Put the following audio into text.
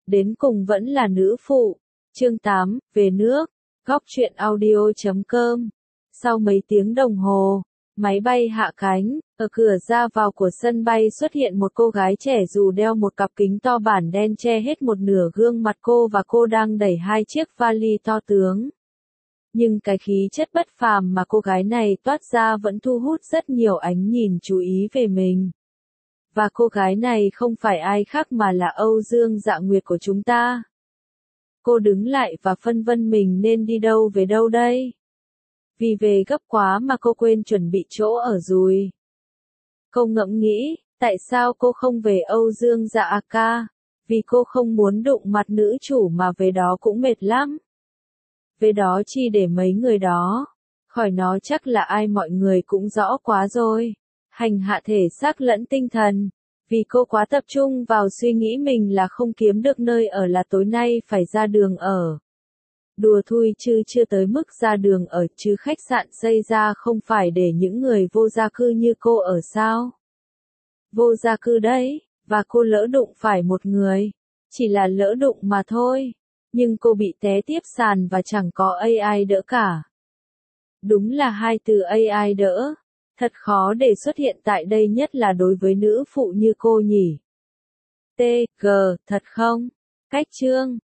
đến cùng vẫn là nữ phụ. Chương 8, về nước. Góc truyện audio.com. Sau mấy tiếng đồng hồ, máy bay hạ cánh, ở cửa ra vào của sân bay xuất hiện một cô gái trẻ dù đeo một cặp kính to bản đen che hết một nửa gương mặt cô và cô đang đẩy hai chiếc vali to tướng. Nhưng cái khí chất bất phàm mà cô gái này toát ra vẫn thu hút rất nhiều ánh nhìn chú ý về mình. Và cô gái này không phải ai khác mà là Âu Dương Dạ Nguyệt của chúng ta. Cô đứng lại và phân vân mình nên đi đâu về đâu đây? Vì về gấp quá mà cô quên chuẩn bị chỗ ở rồi. Cô ngẫm nghĩ, tại sao cô không về Âu Dương Dạ ca? Vì cô không muốn đụng mặt nữ chủ mà về đó cũng mệt lắm. Về đó chi để mấy người đó. Khỏi nó chắc là ai mọi người cũng rõ quá rồi. Hành hạ thể xác lẫn tinh thần. Vì cô quá tập trung vào suy nghĩ mình là không kiếm được nơi ở là tối nay phải ra đường ở. Đùa thui chứ chưa tới mức ra đường ở chứ khách sạn xây ra không phải để những người vô gia cư như cô ở sao? Vô gia cư đấy, và cô lỡ đụng phải một người. Chỉ là lỡ đụng mà thôi. Nhưng cô bị té tiếp sàn và chẳng có AI đỡ cả. Đúng là hai từ AI đỡ. Thật khó để xuất hiện tại đây nhất là đối với nữ phụ như cô nhỉ. T, G, thật không? Cách chương.